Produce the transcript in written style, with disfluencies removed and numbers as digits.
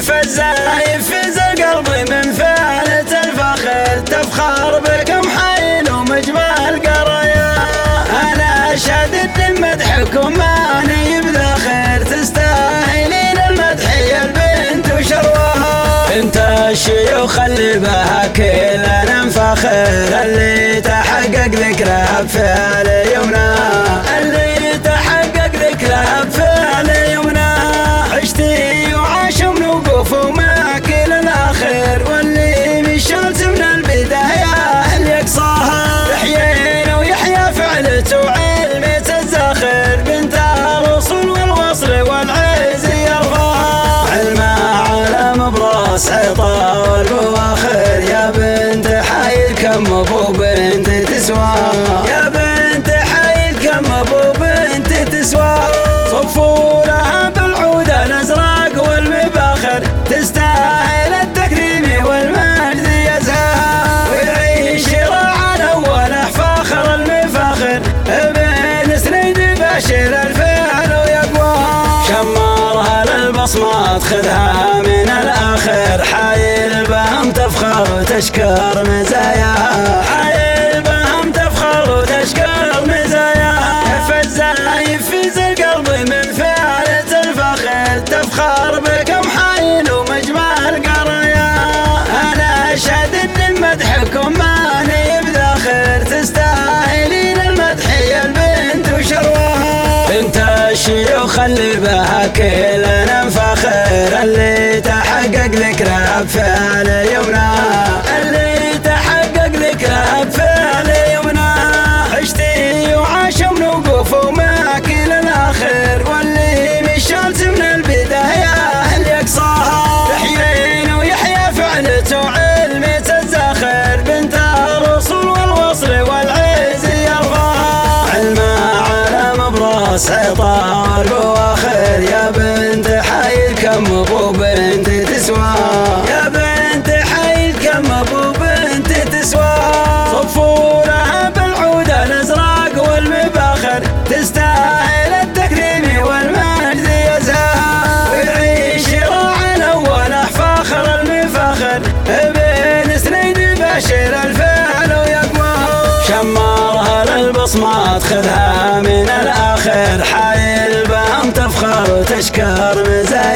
فالزايف في القلب من فعلة الفخر، تفخر بكم حين ومجمل قرايا. أنا أشهد إن مدحكم ماني بذخر، تستاهلين المدح يا البنت وشروها. انت الشيوخ اللي بها كلنا نفخر، اللي تحقق ذكرها بفعل يومنا، اللي تحقق ذكرها بفعل يومنا. عشتي وعاش من وقوف ومعك للآخر، واللي مشالت من البداية اللي يقصاها. يحيينا ويحيى فعلته وعلمة الزاخر، بنت الرسول والوصل والعز يرضاها. علمها علم براس عطا والبواخر، يا بنت حي كم ابو بنت تسوى، يا بنت حي كم ابو بنت تسوى. صفوا لها بالعود الازرق والمباخر، تستاهل التكريم والمجد يزهى. ويعيش راعنا وله فاخر المفاخر، ابن سنيد باشر الفعل ويقوى. شمرها للبصمات خذها من الاخر، حايل بهم تفخر وتشكر مزاياها، حايل بهم تفخر وتشكر مزاياها. فالزايف في القلب من فعلة الفخر، تفخر بكم حين ومجمل قرايا. أنا أشهد إن مدحكم ماني بذاخر، تستاهلين المدح يا البنت وشروها. انت الشيوخ اللي بها كلنا نفخر، اللي تحقق ذكرها بفعل يومنا، اللي تحقق ذكرها بفعل يومنا. عشتي وعاش من وقوف ومعك للآخر، واللي مشالت من البداية اللي يقصاها. يحيينا ويحيى فعلته وعلمة الزاخر، بنت الرسول والوصل والعز يرضاها. علمها علم براس عطا والبواخر، يا بنت حي كم ابو بنت تسوى، يا بنت حي كم ابو بنت تسوى. صفوا لها بالعود الازرق والمباخر، تستاهل التكريم والمجد يزهى. ويعيش راعنا وله فاخر المفاخر، ابن سنيد باشر الفعل ويقوى. شمرها للبصمات خذها من الاخر، حايل بهم تفخر وتشكر مزايا.